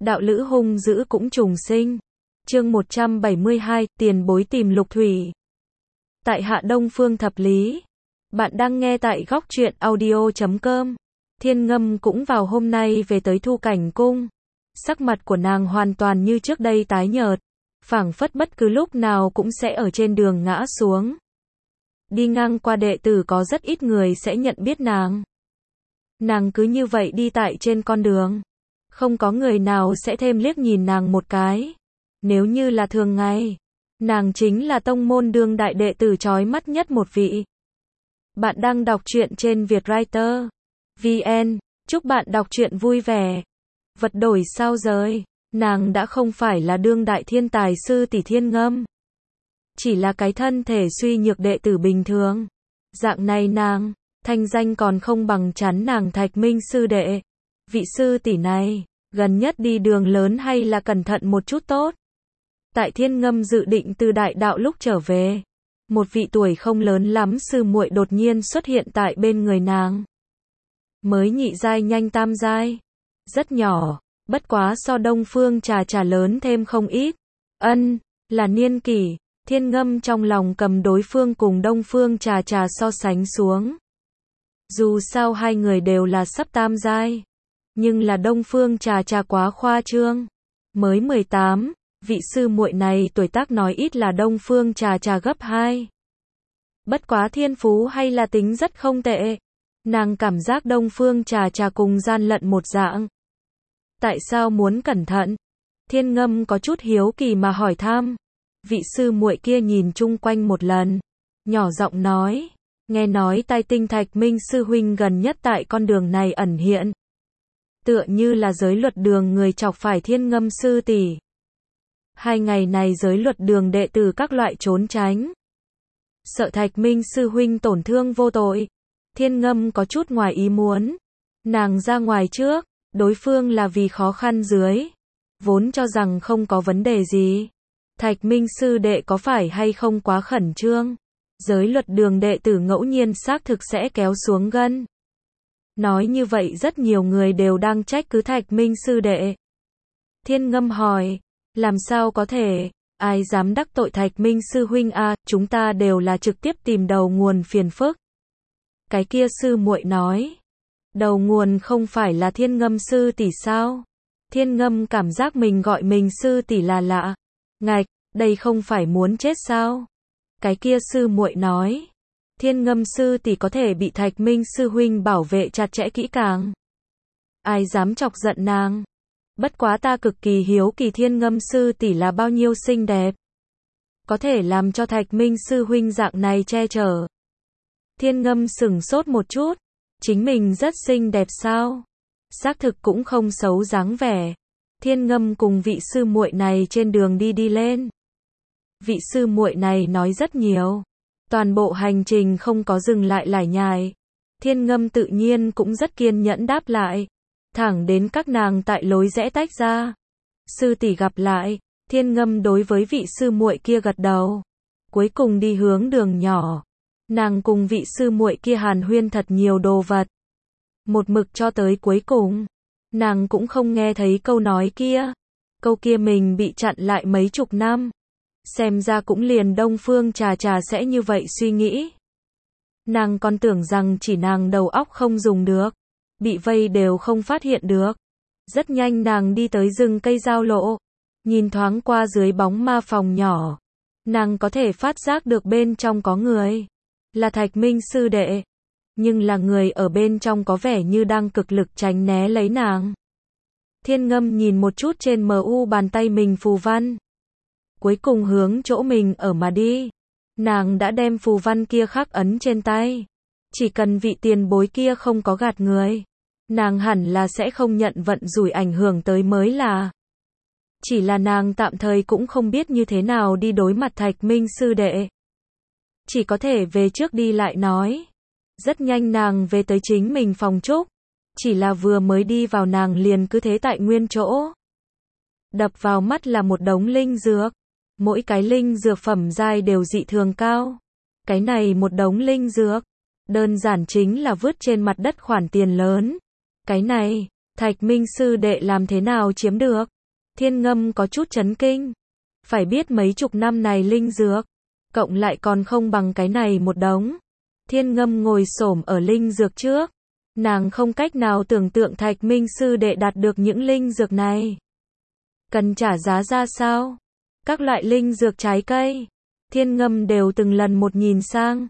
đạo lữ hung dữ cũng trùng sinh. Chương 172, tiền bối tìm Lục Thủy. Tại Hạ Đông Phương Thập Lý. Bạn đang nghe tại góc truyện audio.com. Thiên Ngâm cũng vào hôm nay về tới Thu Cảnh Cung. Sắc mặt của nàng hoàn toàn như trước đây tái nhợt, phảng phất bất cứ lúc nào cũng sẽ ở trên đường ngã xuống. Đi ngang qua đệ tử có rất ít người sẽ nhận biết nàng. Nàng cứ như vậy đi tại trên con đường. Không có người nào sẽ thêm liếc nhìn nàng một cái. Nếu như là thường ngày, nàng chính là tông môn đương đại đệ tử chói mắt nhất một vị. Bạn đang đọc truyện trên Vietwriter VN. Chúc bạn đọc truyện vui vẻ. Vật đổi sao rời. Nàng đã không phải là đương đại thiên tài sư tỷ Thiên Ngâm. Chỉ là cái thân thể suy nhược đệ tử bình thường. Dạng này nàng, thanh danh còn không bằng chắn nàng Thạch Minh sư đệ. Vị sư tỷ này, gần nhất đi đường lớn hay là cẩn thận một chút tốt. Tại Thiên Ngâm dự định từ đại đạo lúc trở về, một vị tuổi không lớn lắm sư muội đột nhiên xuất hiện tại bên người nàng. Mới nhị giai nhanh tam giai. Rất nhỏ, bất quá so Đông Phương Trà Trà lớn thêm không ít. Là niên kỷ. Thiên Ngâm trong lòng cầm đối phương cùng Đông Phương Trà Trà so sánh xuống. Dù sao hai người đều là sắp tam giai, nhưng là Đông Phương Trà Trà quá khoa trương. Mới 18, vị sư muội này tuổi tác nói ít là Đông Phương Trà Trà gấp 2. Bất quá thiên phú hay là tính rất không tệ. Nàng cảm giác Đông Phương Trà Trà cùng gian lận một dạng. Tại sao muốn cẩn thận? Thiên Ngâm có chút hiếu kỳ mà hỏi thăm. Vị sư muội kia nhìn chung quanh một lần, nhỏ giọng nói, nghe nói Tai Tinh Thạch Minh sư huynh gần nhất tại con đường này ẩn hiện. Tựa như là giới luật đường người chọc phải Thiên Ngâm sư tỷ. 2 ngày này giới luật đường đệ tử các loại trốn tránh. Sợ Thạch Minh sư huynh tổn thương vô tội. Thiên Ngâm có chút ngoài ý muốn. Nàng ra ngoài trước, đối phương là vì khó khăn dưới. Vốn cho rằng không có vấn đề gì. Thạch Minh sư đệ có phải hay không quá khẩn trương? Giới luật đường đệ tử ngẫu nhiên xác thực sẽ kéo xuống gân. Nói như vậy rất nhiều người đều đang trách cứ Thạch Minh sư đệ. Thiên Ngâm hỏi, làm sao có thể, ai dám đắc tội Thạch Minh sư huynh a, chúng ta đều là trực tiếp tìm đầu nguồn phiền phức. Cái kia sư muội nói, đầu nguồn không phải là Thiên Ngâm sư tỷ sao? Thiên Ngâm cảm giác mình gọi mình sư tỷ là lạ. Ngạch, đây không phải muốn chết sao? Cái kia sư muội nói, Thiên Ngâm sư tỷ có thể bị Thạch Minh sư huynh bảo vệ chặt chẽ kỹ càng. Ai dám chọc giận nàng? Bất quá ta cực kỳ hiếu kỳ Thiên Ngâm sư tỷ là bao nhiêu xinh đẹp. Có thể làm cho Thạch Minh sư huynh dạng này che chở. Thiên Ngâm sửng sốt một chút, chính mình rất xinh đẹp sao? Xác thực cũng không xấu dáng vẻ. Thiên Ngâm cùng vị sư muội này trên đường đi lên. Vị sư muội này nói rất nhiều. Toàn bộ hành trình không có dừng lại lải nhải. Thiên Ngâm tự nhiên cũng rất kiên nhẫn đáp lại. Thẳng đến các nàng tại lối rẽ tách ra. Sư tỷ gặp lại. Thiên Ngâm đối với vị sư muội kia gật đầu. Cuối cùng đi hướng đường nhỏ. Nàng cùng vị sư muội kia hàn huyên thật nhiều đồ vật. Một mực cho tới cuối cùng. Nàng cũng không nghe thấy câu nói kia. Câu kia mình bị chặn lại mấy chục năm. Xem ra cũng liền Đông Phương Trà Trà sẽ như vậy suy nghĩ. Nàng còn tưởng rằng chỉ nàng đầu óc không dùng được. Bị vây đều không phát hiện được. Rất nhanh nàng đi tới rừng cây giao lộ. Nhìn thoáng qua dưới bóng ma phòng nhỏ. Nàng có thể phát giác được bên trong có người. Là Thạch Minh sư đệ. Nhưng là người ở bên trong có vẻ như đang cực lực tránh né lấy nàng. Thiên Ngâm nhìn một chút trên MU bàn tay mình phù văn. Cuối cùng hướng chỗ mình ở mà đi. Nàng đã đem phù văn kia khắc ấn trên tay. Chỉ cần vị tiền bối kia không có gạt người. Nàng hẳn là sẽ không nhận vận rủi ảnh hưởng tới mới là. Chỉ là nàng tạm thời cũng không biết như thế nào đi đối mặt Thạch Minh sư đệ. Chỉ có thể về trước đi lại nói. Rất nhanh nàng về tới chính mình phòng trúc. Chỉ là vừa mới đi vào nàng liền cứ thế tại nguyên chỗ. Đập vào mắt là một đống linh dược. Mỗi cái linh dược phẩm giai đều dị thường cao. Cái này một đống linh dược. Đơn giản chính là vứt trên mặt đất khoản tiền lớn. Cái này, Thạch Minh sư đệ làm thế nào chiếm được? Thiên Ngâm có chút chấn kinh. Phải biết mấy chục năm này linh dược, cộng lại còn không bằng cái này một đống. Thiên Ngâm ngồi xổm ở linh dược trước. Nàng không cách nào tưởng tượng Thạch Minh sư đệ đạt được những linh dược này. Cần trả giá ra sao? Các loại linh dược trái cây. Thiên Ngâm đều từng lần một nhìn sang.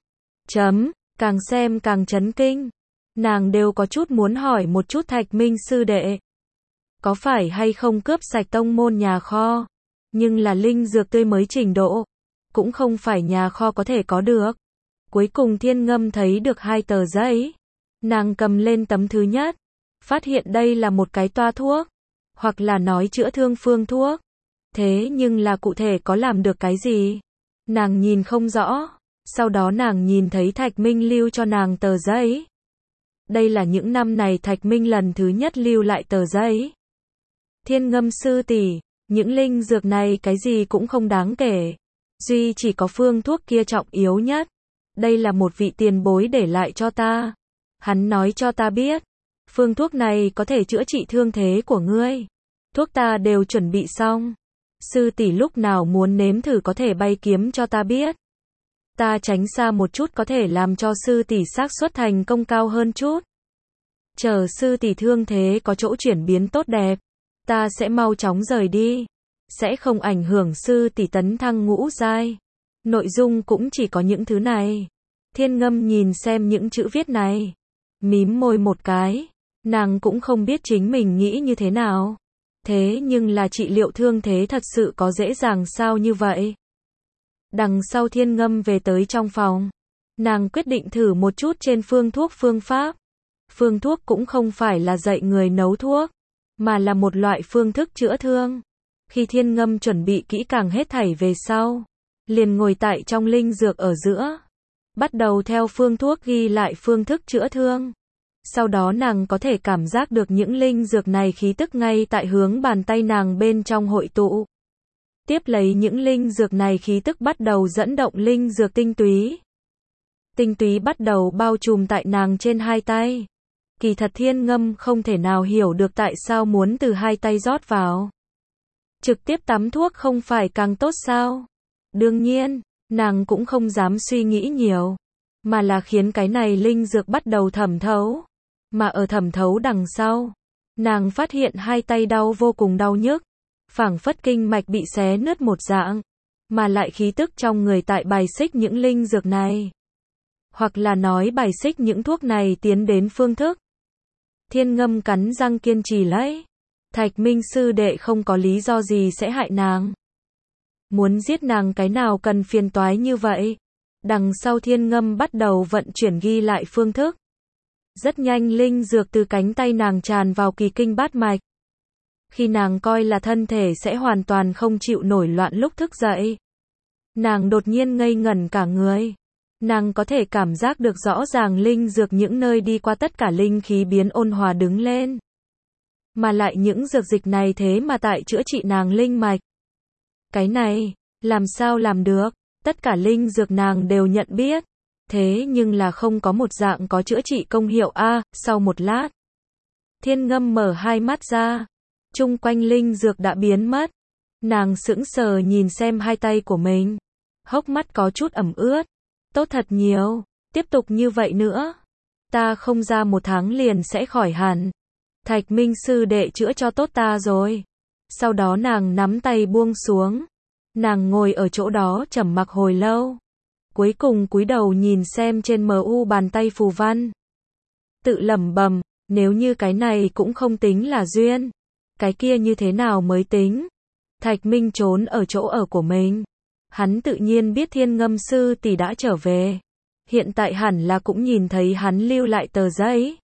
Càng xem càng chấn kinh. Nàng đều có chút muốn hỏi một chút Thạch Minh sư đệ. Có phải hay không cướp sạch tông môn nhà kho? Nhưng là linh dược tươi mới trình độ. Cũng không phải nhà kho có thể có được. Cuối cùng Thiên Ngâm thấy được 2 tờ giấy. Nàng cầm lên tấm thứ nhất. Phát hiện đây là một cái toa thuốc. Hoặc là nói chữa thương phương thuốc. Thế nhưng là cụ thể có làm được cái gì? Nàng nhìn không rõ. Sau đó nàng nhìn thấy Thạch Minh lưu cho nàng tờ giấy. Đây là những năm này Thạch Minh lần thứ nhất lưu lại tờ giấy. Thiên Ngâm sư tỷ, những linh dược này cái gì cũng không đáng kể. Duy chỉ có phương thuốc kia trọng yếu nhất. Đây là một vị tiền bối để lại cho ta. Hắn nói cho ta biết. Phương thuốc này có thể chữa trị thương thế của ngươi. Thuốc ta đều chuẩn bị xong. Sư tỷ lúc nào muốn nếm thử có thể bay kiếm cho ta biết. Ta tránh xa một chút có thể làm cho sư tỷ xác suất thành công cao hơn chút. Chờ sư tỷ thương thế có chỗ chuyển biến tốt đẹp, ta sẽ mau chóng rời đi. Sẽ không ảnh hưởng sư tỷ tấn thăng ngũ giai. Nội dung cũng chỉ có những thứ này. Thiên Ngâm nhìn xem những chữ viết này. Mím môi một cái. Nàng cũng không biết chính mình nghĩ như thế nào. Thế nhưng là trị liệu thương thế thật sự có dễ dàng sao như vậy? Đằng sau Thiên Ngâm về tới trong phòng. Nàng quyết định thử một chút trên phương thuốc phương pháp. Phương thuốc cũng không phải là dạy người nấu thuốc, mà là một loại phương thức chữa thương. Khi Thiên Ngâm chuẩn bị kỹ càng hết thảy về sau, liền ngồi tại trong linh dược ở giữa. Bắt đầu theo phương thuốc ghi lại phương thức chữa thương. Sau đó nàng có thể cảm giác được những linh dược này khí tức ngay tại hướng bàn tay nàng bên trong hội tụ. Tiếp lấy những linh dược này khí tức bắt đầu dẫn động linh dược tinh túy. Tinh túy bắt đầu bao trùm tại nàng trên 2 tay. Kỳ thật Thiên Ngâm không thể nào hiểu được tại sao muốn từ 2 tay rót vào. Trực tiếp tắm thuốc không phải càng tốt sao? Đương nhiên, nàng cũng không dám suy nghĩ nhiều. Mà là khiến cái này linh dược bắt đầu thẩm thấu. Mà ở thẩm thấu đằng sau, nàng phát hiện 2 tay đau vô cùng đau nhức. Phảng phất kinh mạch bị xé nứt một dạng. Mà lại khí tức trong người tại bài xích những linh dược này. Hoặc là nói bài xích những thuốc này tiến đến phương thức. Thiên Ngâm cắn răng kiên trì lấy. Thạch Minh sư đệ không có lý do gì sẽ hại nàng. Muốn giết nàng cái nào cần phiền toái như vậy. Đằng sau Thiên Ngâm bắt đầu vận chuyển ghi lại phương thức. Rất nhanh linh dược từ cánh tay nàng tràn vào kỳ kinh bát mạch. Khi nàng coi là thân thể sẽ hoàn toàn không chịu nổi loạn lúc thức dậy. Nàng đột nhiên ngây ngẩn cả người. Nàng có thể cảm giác được rõ ràng linh dược những nơi đi qua tất cả linh khí biến ôn hòa đứng lên. Mà lại những dược dịch này thế mà tại chữa trị nàng linh mạch. Cái này, làm sao làm được? Tất cả linh dược nàng đều nhận biết. Thế nhưng là không có một dạng có chữa trị công hiệu a. Sau một lát, Thiên Ngâm mở 2 mắt ra. Chung quanh linh dược đã biến mất. Nàng sững sờ nhìn xem 2 tay của mình. Hốc mắt có chút ẩm ướt. Tốt thật nhiều. Tiếp tục như vậy nữa. Ta không ra 1 tháng liền sẽ khỏi hẳn. Thạch Minh sư đệ chữa cho tốt ta rồi. Sau đó nàng nắm tay buông xuống. Nàng ngồi ở chỗ đó trầm mặc hồi lâu. Cuối cùng cúi đầu nhìn xem trên MU bàn tay phù văn. Tự lẩm bẩm, nếu như cái này cũng không tính là duyên. Cái kia như thế nào mới tính? Thạch Minh trốn ở chỗ ở của mình. Hắn tự nhiên biết Thiên Ngâm sư tỷ đã trở về. Hiện tại hẳn là cũng nhìn thấy hắn lưu lại tờ giấy.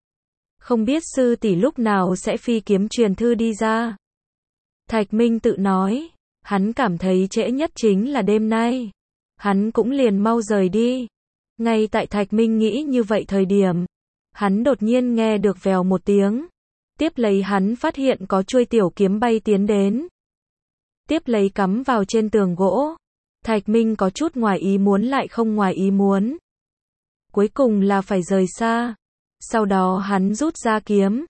Không biết sư tỷ lúc nào sẽ phi kiếm truyền thư đi ra. Thạch Minh tự nói. Hắn cảm thấy trễ nhất chính là đêm nay. Hắn cũng liền mau rời đi. Ngay tại Thạch Minh nghĩ như vậy thời điểm. Hắn đột nhiên nghe được vèo một tiếng. Tiếp lấy hắn phát hiện có chuôi tiểu kiếm bay tiến đến. Tiếp lấy cắm vào trên tường gỗ. Thạch Minh có chút ngoài ý muốn lại không ngoài ý muốn. Cuối cùng là phải rời xa. Sau đó hắn rút ra kiếm.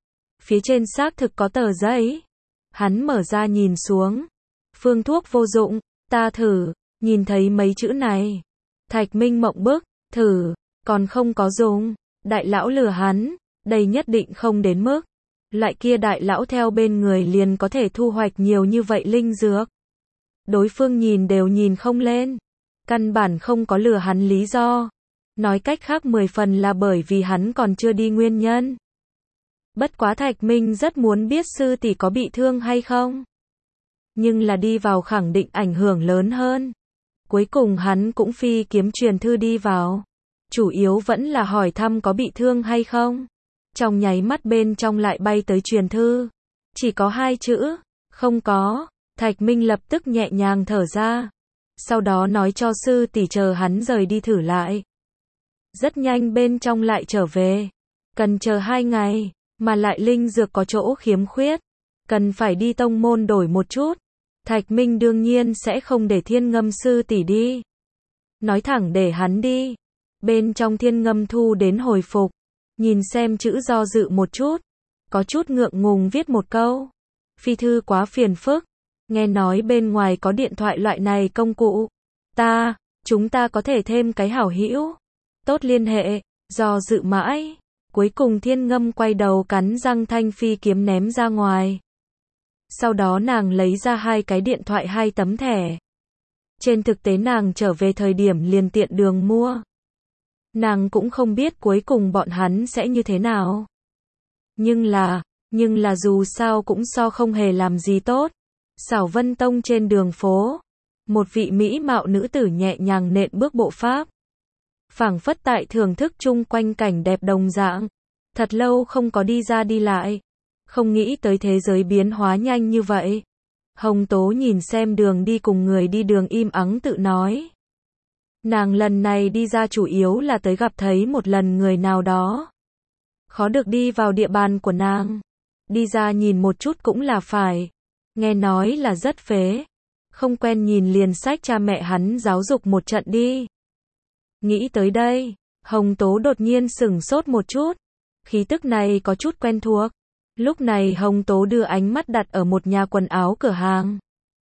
Phía trên xác thực có tờ giấy. Hắn mở ra nhìn xuống. Phương thuốc vô dụng, ta thử, nhìn thấy mấy chữ này. Thạch Minh mộng bức, thử, còn không có dùng. Đại lão lừa hắn, đây nhất định không đến mức. Loại kia đại lão theo bên người liền có thể thu hoạch nhiều như vậy linh dược. Đối phương nhìn đều nhìn không lên. Căn bản không có lừa hắn lý do. Nói cách khác 10 phần là bởi vì hắn còn chưa đi nguyên nhân. Bất quá Thạch Minh rất muốn biết sư tỷ có bị thương hay không. Nhưng là đi vào khẳng định ảnh hưởng lớn hơn. Cuối cùng hắn cũng phi kiếm truyền thư đi vào. Chủ yếu vẫn là hỏi thăm có bị thương hay không. Trong nháy mắt bên trong lại bay tới truyền thư. Chỉ có 2 chữ, không có. Thạch Minh lập tức nhẹ nhàng thở ra. Sau đó nói cho sư tỷ chờ hắn rời đi thử lại. Rất nhanh bên trong lại trở về. Cần chờ 2 ngày, mà lại linh dược có chỗ khiếm khuyết. Cần phải đi tông môn đổi một chút. Thạch Minh đương nhiên sẽ không để Thiên Ngâm sư tỷ đi. Nói thẳng để hắn đi. Bên trong Thiên Ngâm thu đến hồi phục. Nhìn xem chữ do dự một chút. Có chút ngượng ngùng viết một câu. Phi thư quá phiền phức. Nghe nói bên ngoài có điện thoại loại này công cụ. Chúng ta có thể thêm cái hảo hữu. Tốt liên hệ, do dự mãi. Cuối cùng Thiên Ngâm quay đầu cắn răng thanh phi kiếm ném ra ngoài. Sau đó nàng lấy ra 2 cái điện thoại 2 tấm thẻ. Trên thực tế nàng trở về thời điểm liền tiện đường mua. Nàng cũng không biết cuối cùng bọn hắn sẽ như thế nào. Nhưng là dù sao cũng so không hề làm gì tốt. Xảo Vân Tông trên đường phố. Một vị mỹ mạo nữ tử nhẹ nhàng nện bước bộ pháp. Phảng phất tại thưởng thức chung quanh cảnh đẹp đồng dạng. Thật lâu không có đi ra đi lại. Không nghĩ tới thế giới biến hóa nhanh như vậy. Hồng Tố nhìn xem đường đi cùng người đi đường im ắng tự nói. Nàng lần này đi ra chủ yếu là tới gặp thấy một lần người nào đó. Khó được đi vào địa bàn của nàng. Đi ra nhìn một chút cũng là phải. Nghe nói là rất phế. Không quen nhìn liền sách cha mẹ hắn giáo dục một trận đi. Nghĩ tới đây, Hồng Tố đột nhiên sửng sốt một chút. Khí tức này có chút quen thuộc. Lúc này Hồng Tố đưa ánh mắt đặt ở một nhà quần áo cửa hàng.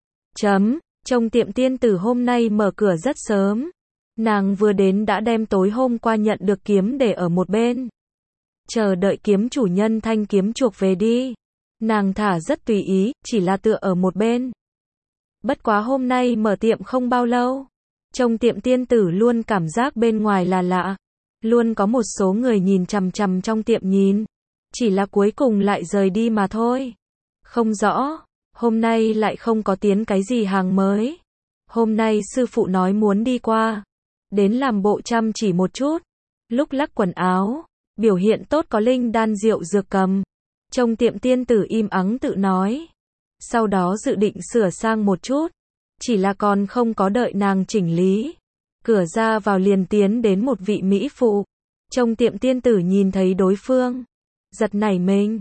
Trong tiệm tiên tử hôm nay mở cửa rất sớm. Nàng vừa đến đã đem tối hôm qua nhận được kiếm để ở một bên. Chờ đợi kiếm chủ nhân thanh kiếm chuộc về đi. Nàng thả rất tùy ý, chỉ là tựa ở một bên. Bất quá hôm nay mở tiệm không bao lâu. Trong tiệm tiên tử luôn cảm giác bên ngoài là lạ. Luôn có một số người nhìn chằm chằm trong tiệm nhìn. Chỉ là cuối cùng lại rời đi mà thôi. Không rõ, hôm nay lại không có tiến cái gì hàng mới. Hôm nay sư phụ nói muốn đi qua. Đến làm bộ chăm chỉ một chút. Lúc lắc quần áo, biểu hiện tốt có linh đan rượu dược cầm. Trong tiệm tiên tử im ắng tự nói. Sau đó dự định sửa sang một chút. Chỉ là còn không có đợi nàng chỉnh lý. Cửa ra vào liền tiến đến một vị mỹ phụ. Trong tiệm tiên tử nhìn thấy đối phương. Giật nảy mình.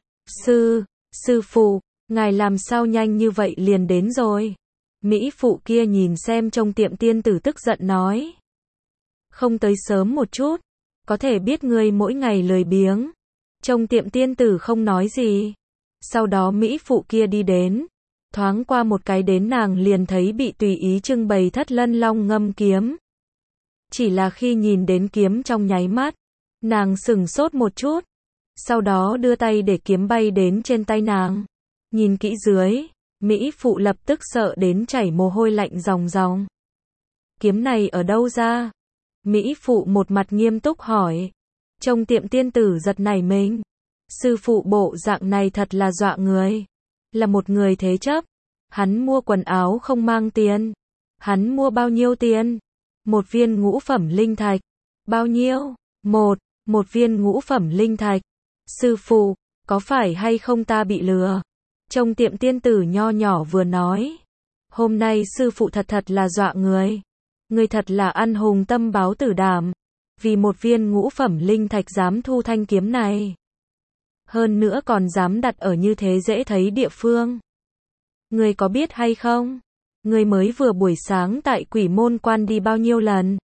Sư phụ, ngài làm sao nhanh như vậy liền đến rồi. Mỹ phụ kia nhìn xem trong tiệm tiên tử tức giận nói. Không tới sớm một chút. Có thể biết ngươi mỗi ngày lười biếng. Trong tiệm tiên tử không nói gì. Sau đó Mỹ phụ kia đi đến. Thoáng qua một cái đến nàng liền thấy bị tùy ý trưng bày Thất Lân Long ngâm kiếm. Chỉ là khi nhìn đến kiếm trong nháy mắt. Nàng sửng sốt một chút. Sau đó đưa tay để kiếm bay đến trên tay nàng. Nhìn kỹ dưới. Mỹ phụ lập tức sợ đến chảy mồ hôi lạnh ròng ròng. Kiếm này ở đâu ra? Mỹ phụ một mặt nghiêm túc hỏi. Trong tiệm tiên tử giật nảy mình. Sư phụ bộ dạng này thật là dọa người. Là một người thế chấp. Hắn mua quần áo không mang tiền. Hắn mua bao nhiêu tiền? Một viên ngũ phẩm linh thạch. Bao nhiêu? Một viên ngũ phẩm linh thạch. Sư phụ, có phải hay không ta bị lừa? Trong tiệm tiên tử nho nhỏ vừa nói. Hôm nay sư phụ thật là dọa người. Người thật là ăn hùng tâm báo tử đảm. Vì một viên ngũ phẩm linh thạch dám thu thanh kiếm này. Hơn nữa còn dám đặt ở như thế dễ thấy địa phương. Người có biết hay không? Người mới vừa buổi sáng tại Quỷ Môn Quan đi bao nhiêu lần?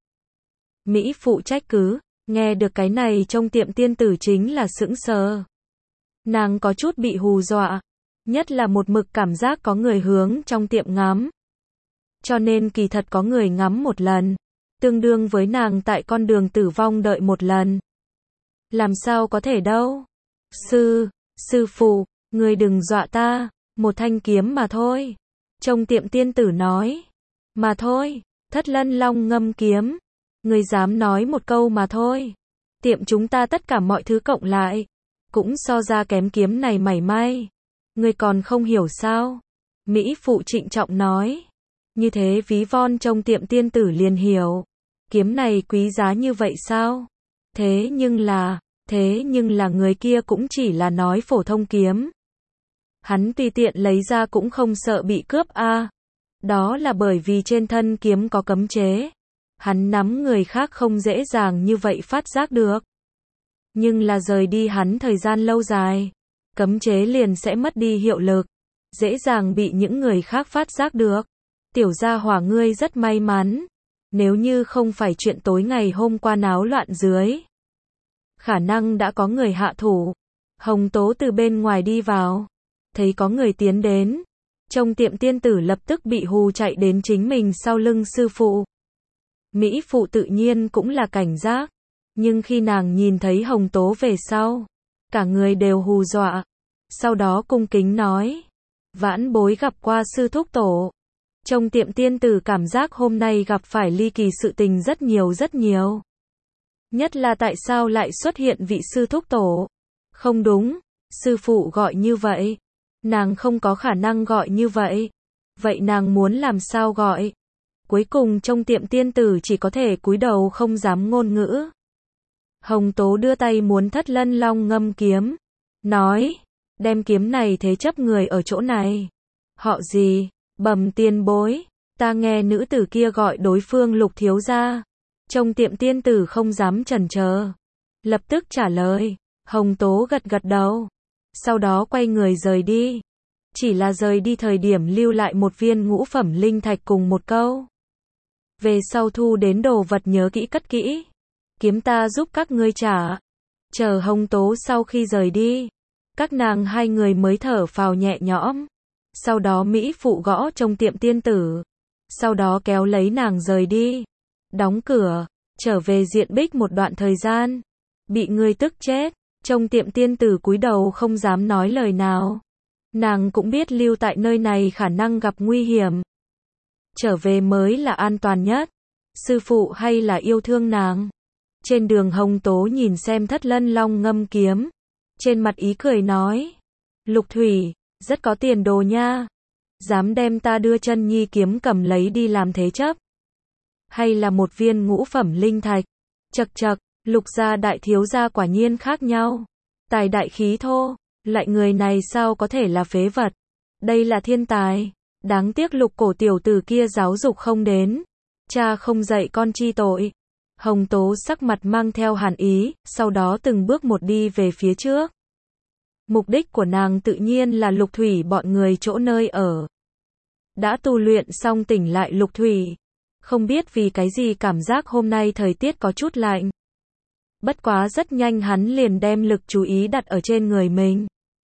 Mỹ phụ trách cứ. Nghe được cái này trong tiệm tiên tử chính là sững sờ. Nàng có chút bị hù dọa, nhất là một mực cảm giác có người hướng trong tiệm ngắm. Cho nên kỳ thật có người ngắm một lần, tương đương với nàng tại con đường tử vong đợi một lần. Làm sao có thể đâu? Sư phụ, người đừng dọa ta, một thanh kiếm mà thôi. Trong tiệm tiên tử nói. Mà thôi, Thất Lân Long ngâm kiếm. Người dám nói một câu mà thôi. Tiệm chúng ta tất cả mọi thứ cộng lại, cũng so ra kém kiếm này mảy may. Người còn không hiểu sao? Mỹ phụ trịnh trọng nói. Như thế ví von trong tiệm tiên tử liền hiểu. Kiếm này quý giá như vậy sao? Thế nhưng là người kia cũng chỉ là nói phổ thông kiếm. Hắn tùy tiện lấy ra cũng không sợ bị cướp a. Đó là bởi vì trên thân kiếm có cấm chế. Hắn nắm người khác không dễ dàng như vậy phát giác được. Nhưng là rời đi hắn thời gian lâu dài, cấm chế liền sẽ mất đi hiệu lực, dễ dàng bị những người khác phát giác được. Tiểu gia hỏa ngươi rất may mắn, nếu như không phải chuyện tối ngày hôm qua náo loạn dưới, khả năng đã có người hạ thủ. Hồng Tố từ bên ngoài đi vào, thấy có người tiến đến, trong tiệm tiên tử lập tức bị hù chạy đến chính mình sau lưng sư phụ. Mỹ phụ tự nhiên cũng là cảnh giác, nhưng khi nàng nhìn thấy Hồng Tố về sau, cả người đều hù dọa, sau đó cung kính nói, vãn bối gặp qua sư thúc tổ. Trong tiệm tiên tử cảm giác hôm nay gặp phải ly kỳ sự tình rất nhiều. Nhất là tại sao lại xuất hiện vị sư thúc tổ? Không đúng, sư phụ gọi như vậy, nàng không có khả năng gọi như vậy. Vậy nàng muốn làm sao gọi? Cuối cùng trong tiệm tiên tử chỉ có thể cúi đầu không dám ngôn ngữ. Hồng Tố đưa tay muốn Thất Lân Long ngâm kiếm, nói, đem kiếm này thế chấp người ở chỗ này. Họ gì? Bẩm tiền bối, ta nghe nữ tử kia gọi đối phương Lục thiếu gia. Trong tiệm tiên tử không dám chần chờ, lập tức trả lời. Hồng Tố gật gật đầu, sau đó quay người rời đi. Chỉ là rời đi thời điểm lưu lại một viên ngũ phẩm linh thạch cùng một câu. Về sau thu đến đồ vật nhớ kỹ cất kỹ. Kiếm ta giúp các ngươi trả. Chờ Hồng Tố sau khi rời đi, các nàng hai người mới thở phào nhẹ nhõm. Sau đó Mỹ phụ gõ trong tiệm tiên tử, sau đó kéo lấy nàng rời đi, đóng cửa, trở về Diện Bích một đoạn thời gian. Bị người tức chết. Trong tiệm tiên tử cúi đầu không dám nói lời nào. Nàng cũng biết lưu tại nơi này khả năng gặp nguy hiểm. Trở về mới là an toàn nhất. Sư phụ hay là yêu thương nàng. Trên đường Hồng Tố nhìn xem Thất Lân Long ngâm kiếm, trên mặt ý cười nói, Lục Thủy, rất có tiền đồ nha. Dám đem ta đưa chân nhi kiếm cầm lấy đi làm thế chấp. Hay là một viên ngũ phẩm linh thạch. Chậc chậc, Lục gia đại thiếu gia quả nhiên khác nhau. Tài đại khí thô, loại người này sao có thể là phế vật. Đây là thiên tài. Đáng tiếc Lục cổ tiểu tử kia giáo dục không đến. Cha không dạy con chi tội. Hồng Tố sắc mặt mang theo hàn ý, sau đó từng bước một đi về phía trước. Mục đích của nàng tự nhiên là Lục Thủy bọn người chỗ nơi ở. Đã tu luyện xong tỉnh lại Lục Thủy. Không biết vì cái gì cảm giác hôm nay thời tiết có chút lạnh. Bất quá rất nhanh hắn liền đem lực chú ý đặt ở trên người mình.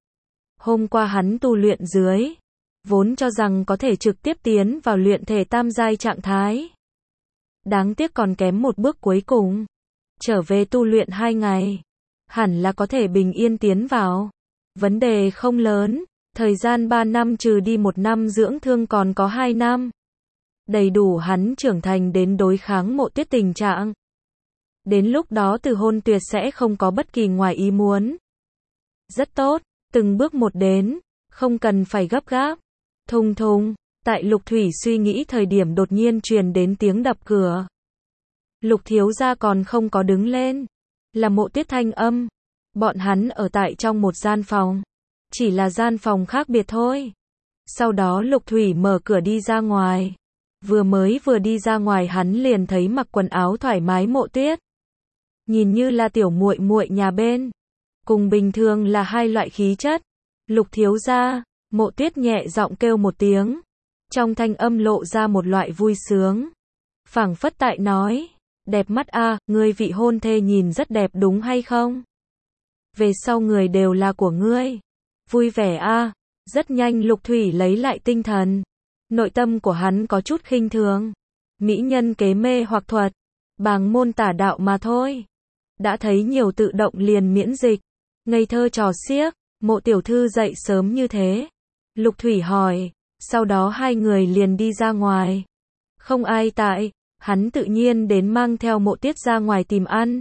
Hôm qua hắn tu luyện dưới, vốn cho rằng có thể trực tiếp tiến vào luyện thể tam giai trạng thái. Đáng tiếc còn kém một bước cuối cùng. Trở về tu luyện 2 ngày, hẳn là có thể bình yên tiến vào. Vấn đề không lớn, thời gian 3 năm trừ đi 1 năm dưỡng thương còn có 2 năm. Đầy đủ hắn trưởng thành đến đối kháng Mộ Tuyết tình trạng. Đến lúc đó Từ Hôn Tuyệt sẽ không có bất kỳ ngoài ý muốn. Rất tốt, từng bước một đến, không cần phải gấp gáp. Thùng thùng, tại Lục Thủy suy nghĩ thời điểm đột nhiên truyền đến tiếng đập cửa. Lục thiếu gia còn không có đứng lên, là Mộ Tuyết thanh âm. Bọn hắn ở tại trong một gian phòng, chỉ là gian phòng khác biệt thôi. Sau đó Lục Thủy mở cửa đi ra ngoài. Vừa đi ra ngoài hắn liền thấy mặc quần áo thoải mái Mộ Tuyết. Nhìn như là tiểu muội muội nhà bên, cùng bình thường là hai loại khí chất. Lục thiếu gia, Mộ Tuyết nhẹ giọng kêu một tiếng, trong thanh âm lộ ra một loại vui sướng. Phảng phất tại nói, đẹp mắt a, ngươi vị hôn thê nhìn rất đẹp đúng hay không? về sau người đều là của ngươi. Vui vẻ a. Rất nhanh Lục Thủy lấy lại tinh thần. Nội tâm của hắn có chút khinh thường. Mỹ nhân kế mê hoặc thuật, bàng môn tả đạo mà thôi. Đã thấy nhiều tự động liền miễn dịch. Ngây thơ trò xiếc, Mộ tiểu thư dậy sớm như thế? Lục Thủy hỏi, sau đó hai người liền đi ra ngoài. Không ai tại, hắn tự nhiên đến mang theo Mộ Tiết ra ngoài tìm ăn.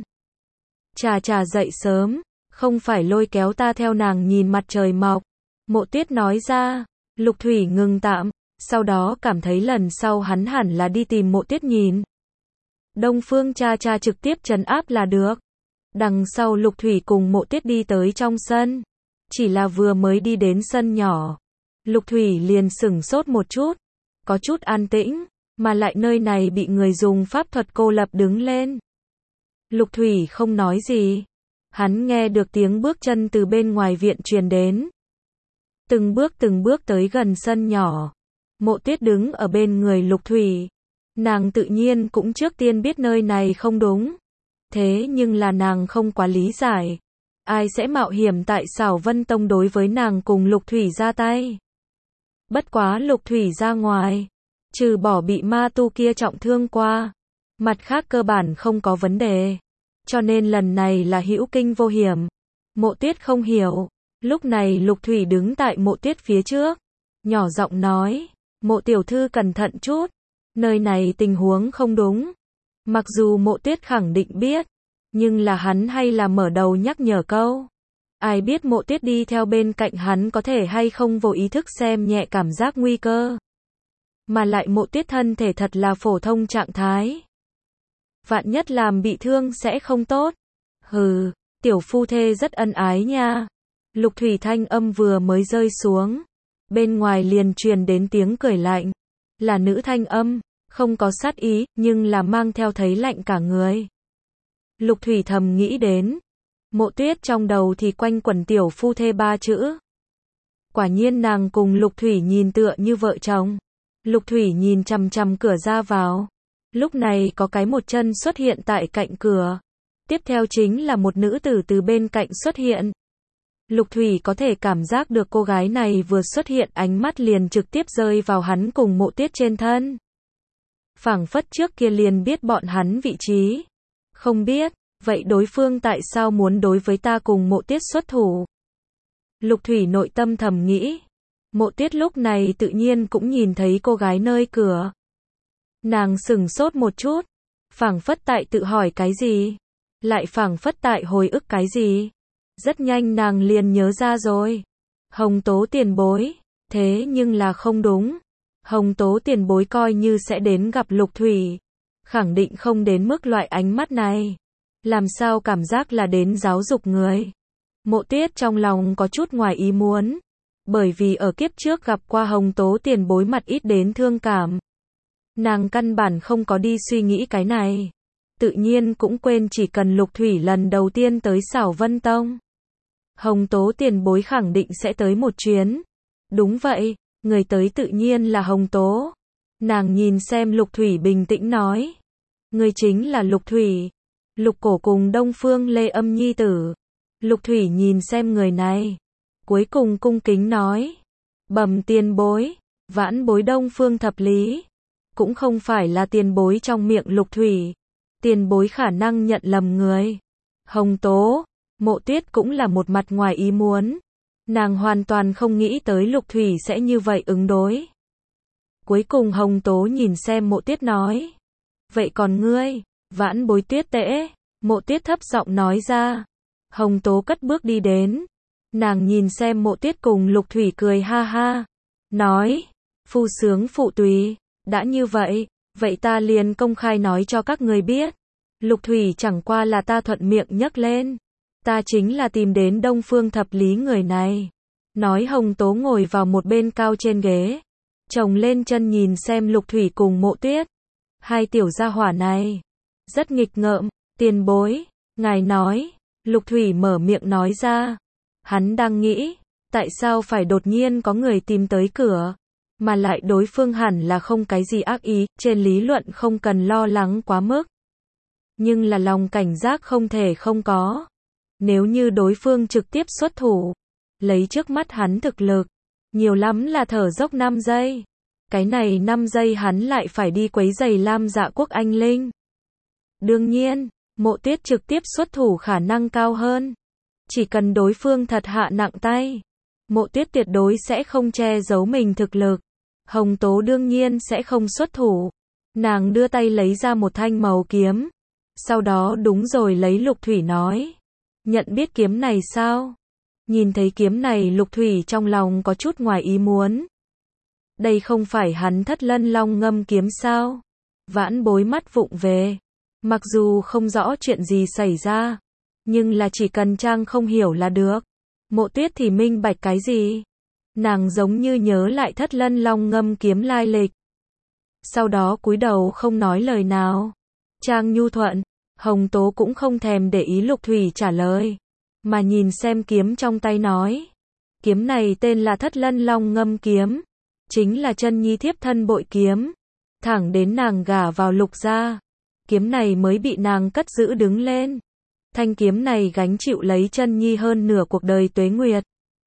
Chà dậy sớm, không phải lôi kéo ta theo nàng nhìn mặt trời mọc. Mộ Tiết nói ra. Lục Thủy ngừng tạm, sau đó cảm thấy lần sau hắn hẳn là đi tìm Mộ Tiết nhìn. Đông Phương cha trực tiếp trấn áp là được. Đằng sau Lục Thủy cùng Mộ Tiết đi tới trong sân. Chỉ là vừa mới đi đến sân nhỏ, Lục Thủy liền sửng sốt một chút. Có chút an tĩnh, mà lại nơi này bị người dùng pháp thuật cô lập đứng lên. Lục Thủy không nói gì. Hắn nghe được tiếng bước chân từ bên ngoài viện truyền đến. Từng bước tới gần sân nhỏ. Mộ Tiết đứng ở bên người Lục Thủy. Nàng tự nhiên cũng trước tiên biết nơi này không đúng. Thế nhưng là nàng không quá lý giải. Ai sẽ mạo hiểm tại Xảo Vân Tông đối với nàng cùng Lục Thủy ra tay. Bất quá Lục Thủy ra ngoài. Trừ bỏ bị ma tu kia trọng thương qua. Mặt khác cơ bản không có vấn đề. Cho nên lần này là hữu kinh vô hiểm. Mộ Tiết không hiểu. Lúc này Lục Thủy đứng tại Mộ Tiết phía trước. Nhỏ giọng nói. Mộ tiểu thư cẩn thận chút. Nơi này tình huống không đúng. Mặc dù Mộ Tiết khẳng định biết. Nhưng là hắn hay là mở đầu nhắc nhở câu. Ai biết Mộ Tiết đi theo bên cạnh hắn có thể hay không vô ý thức xem nhẹ cảm giác nguy cơ. Mà lại Mộ Tiết thân thể thật là phổ thông trạng thái. Vạn nhất làm bị thương sẽ không tốt. Hừ, tiểu phu thê rất ân ái nha. Lục Thủy thanh âm vừa mới rơi xuống. Bên ngoài liền truyền đến tiếng cười lạnh. Là nữ thanh âm, không có sát ý, nhưng là mang theo thấy lạnh cả người. Lục Thủy thầm nghĩ đến. Mộ Tuyết trong đầu thì quanh quẩn tiểu phu thê ba chữ. Quả nhiên nàng cùng Lục Thủy nhìn tựa như vợ chồng. Lục Thủy nhìn chằm chằm cửa ra vào. Lúc này có cái một chân xuất hiện tại cạnh cửa. Tiếp theo chính là một nữ tử từ bên cạnh xuất hiện. Lục Thủy có thể cảm giác được cô gái này vừa xuất hiện ánh mắt liền trực tiếp rơi vào hắn cùng Mộ Tiết trên thân. Phảng phất trước kia liền biết bọn hắn vị trí. Không biết, vậy đối phương tại sao muốn đối với ta cùng Mộ Tiết xuất thủ? Lục Thủy nội tâm thầm nghĩ. Mộ Tiết lúc này tự nhiên cũng nhìn thấy cô gái nơi cửa. Nàng sửng sốt một chút. Phảng phất tại tự hỏi cái gì? Lại phảng phất tại hồi ức cái gì? Rất nhanh nàng liền nhớ ra rồi. Hồng Tố tiền bối. Thế nhưng là không đúng. Hồng Tố tiền bối coi như sẽ đến gặp Lục Thủy. Khẳng định không đến mức loại ánh mắt này. Làm sao cảm giác là đến giáo dục người. Mộ Tiết trong lòng có chút ngoài ý muốn. Bởi vì ở kiếp trước gặp qua Hồng Tố tiền bối mặt ít đến thương cảm. Nàng căn bản không có đi suy nghĩ cái này. Tự nhiên cũng quên chỉ cần Lục Thủy lần đầu tiên tới Xảo Vân Tông. Hồng Tố tiền bối khẳng định sẽ tới một chuyến. Đúng vậy, người tới tự nhiên là Hồng Tố. Nàng nhìn xem Lục Thủy bình tĩnh nói. Người chính là Lục Thủy. Lục Cổ cùng Đông Phương Lê Âm nhi tử. Lục Thủy nhìn xem người này. Cuối cùng cung kính nói. Bẩm tiền bối, vãn bối Đông Phương Thập Lý. Cũng không phải là tiền bối trong miệng Lục Thủy. Tiền bối khả năng nhận lầm người. Hồng Tố, Mộ Tuyết cũng là một mặt ngoài ý muốn. Nàng hoàn toàn không nghĩ tới Lục Thủy sẽ như vậy ứng đối. Cuối cùng Hồng Tố nhìn xem Mộ Tuyết nói. Vậy còn ngươi, vãn bối Tuyết Tễ. Mộ Tuyết thấp giọng nói ra. Hồng Tố cất bước đi đến. Nàng nhìn xem Mộ Tuyết cùng Lục Thủy cười ha ha. Nói, phu sướng phụ tùy. Đã như vậy, vậy ta liền công khai nói cho các người biết. Lục Thủy chẳng qua là ta thuận miệng nhắc lên. Ta chính là tìm đến Đông Phương Thập Lý người này. Nói Hồng Tố ngồi vào một bên cao trên ghế. Chồng lên chân nhìn xem Lục Thủy cùng Mộ Tuyết. Hai tiểu gia hỏa này. Rất nghịch ngợm, tiền bối. Ngài nói. Lục Thủy mở miệng nói ra. Hắn đang nghĩ. Tại sao phải đột nhiên có người tìm tới cửa. Mà lại đối phương hẳn là không cái gì ác ý. Trên lý luận không cần lo lắng quá mức. Nhưng là lòng cảnh giác không thể không có. Nếu như đối phương trực tiếp xuất thủ, lấy trước mắt hắn thực lực, nhiều lắm là thở dốc 5 giây. Cái này 5 giây hắn lại phải đi quấy giày Lam Dạ Quốc anh linh. Đương nhiên, Mộ Tuyết trực tiếp xuất thủ khả năng cao hơn. Chỉ cần đối phương thật hạ nặng tay, Mộ Tuyết tuyệt đối sẽ không che giấu mình thực lực. Hồng Tố đương nhiên sẽ không xuất thủ. Nàng đưa tay lấy ra một thanh màu kiếm. Sau đó đúng rồi lấy Lục Thủy nói. Nhận biết kiếm này sao? Nhìn thấy kiếm này Lục Thủy trong lòng có chút ngoài ý muốn. Đây không phải hắn Thất Lân Long ngâm kiếm sao? Vãn Bối mắt vụng về. Mặc dù không rõ chuyện gì xảy ra, nhưng là chỉ cần Trang không hiểu là được. Mộ Tuyết thì minh bạch cái gì? Nàng giống như nhớ lại Thất Lân Long ngâm kiếm lai lịch. Sau đó cúi đầu không nói lời nào. Trang nhu thuận, Hồng Tố cũng không thèm để ý Lục Thủy trả lời, mà nhìn xem kiếm trong tay nói. Kiếm này tên là Thất Lân Long ngâm kiếm, chính là Chân Nhi thiếp thân bội kiếm. Thẳng đến nàng gả vào Lục gia, kiếm này mới bị nàng cất giữ đứng lên. Thanh kiếm này gánh chịu lấy Chân Nhi hơn nửa cuộc đời tuế nguyệt.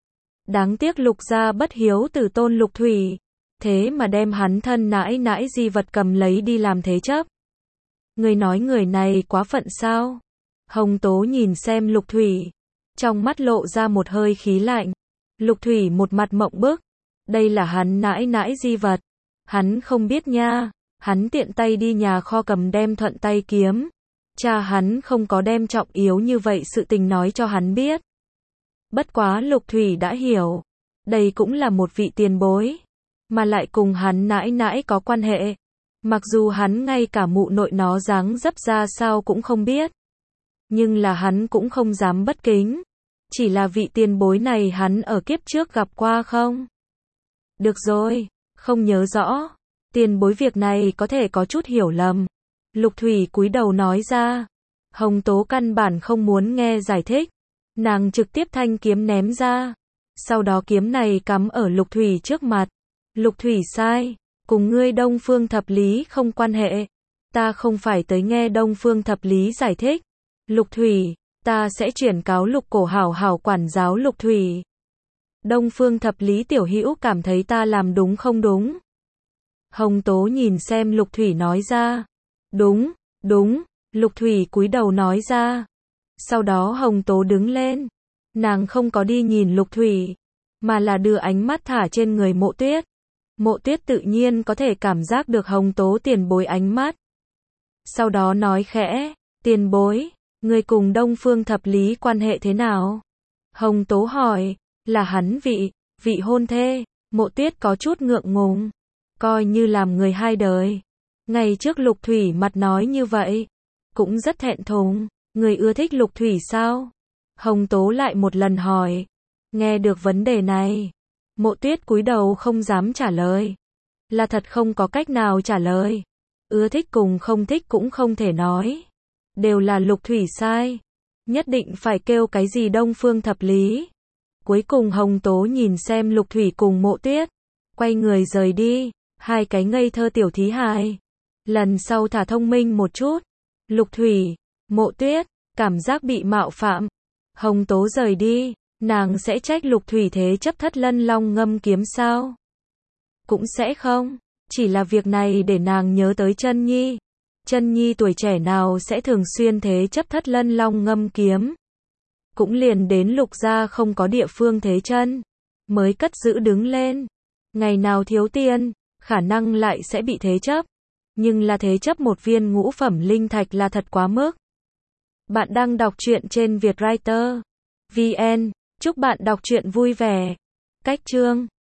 Đáng tiếc Lục gia bất hiếu từ tôn Lục Thủy, thế mà đem hắn thân nãi nãi di vật cầm lấy đi làm thế chấp. Người nói người này quá phận sao? Hồng Tố nhìn xem Lục Thủy, trong mắt lộ ra một hơi khí lạnh. Lục Thủy một mặt mộng bức, đây là hắn nãi nãi di vật, hắn không biết nha. Hắn tiện tay đi nhà kho cầm đem thuận tay kiếm. Cha hắn không có đem trọng yếu như vậy sự tình nói cho hắn biết. Bất quá Lục Thủy đã hiểu, đây cũng là một vị tiền bối, mà lại cùng hắn nãi nãi có quan hệ. Mặc dù hắn ngay cả mụ nội nó dáng dấp ra sao cũng không biết, nhưng là hắn cũng không dám bất kính. Chỉ là vị tiền bối này hắn ở kiếp trước gặp qua không? Được rồi, không nhớ rõ. Tiền bối việc này có thể có chút hiểu lầm. Lục Thủy cúi đầu nói ra. Hồng Tố căn bản không muốn nghe giải thích. Nàng trực tiếp thanh kiếm ném ra. Sau đó kiếm này cắm ở Lục Thủy trước mặt. Lục Thủy sai, cùng ngươi Đông Phương Thập Lý không quan hệ. Ta không phải tới nghe Đông Phương Thập Lý giải thích. Lục Thủy, ta sẽ chuyển cáo Lục Cổ hảo hảo quản giáo Lục Thủy. Đông Phương Thập Lý tiểu hữu cảm thấy ta làm đúng không đúng? Hồng Tố nhìn xem Lục Thủy nói ra. Đúng, đúng, Lục Thủy cúi đầu nói ra. Sau đó Hồng Tố đứng lên. Nàng không có đi nhìn Lục Thủy, mà là đưa ánh mắt thả trên người Mộ Tuyết. Mộ Tuyết tự nhiên có thể cảm giác được Hồng Tố tiền bối ánh mắt. Sau đó nói khẽ, tiền bối, người cùng Đông Phương Thập Lý quan hệ thế nào? Hồng Tố hỏi, là hắn vị hôn thê. Mộ Tuyết có chút ngượng ngùng, coi như làm người hai đời. Ngày trước Lục Thủy mặt nói như vậy, cũng rất thẹn thùng. Người ưa thích Lục Thủy sao? Hồng Tố lại một lần hỏi. Nghe được vấn đề này, Mộ Tuyết cúi đầu không dám trả lời. Là thật không có cách nào trả lời. Ưa thích cùng không thích cũng không thể nói. Đều là Lục Thủy sai. Nhất định phải kêu cái gì Đông Phương Thập Lý. Cuối cùng Hồng Tố nhìn xem Lục Thủy cùng Mộ Tuyết, quay người rời đi. Hai cái ngây thơ tiểu thí hài. Lần sau thả thông minh một chút. Lục Thủy, Mộ Tuyết, cảm giác bị mạo phạm. Hồng Tố rời đi, nàng sẽ trách Lục Thủy thế chấp Thất Lân Long ngâm kiếm sao? Cũng sẽ không, chỉ là việc này để nàng nhớ tới Chân Nhi. Chân Nhi tuổi trẻ nào sẽ thường xuyên thế chấp Thất Lân Long ngâm kiếm. Cũng liền đến Lục gia không có địa phương thế chân, mới cất giữ đứng lên. Ngày nào thiếu tiền, khả năng lại sẽ bị thế chấp. Nhưng là thế chấp một viên ngũ phẩm linh thạch là thật quá mức. Bạn đang đọc truyện trên Vietwriter VN. Chúc bạn đọc truyện vui vẻ. Cách chương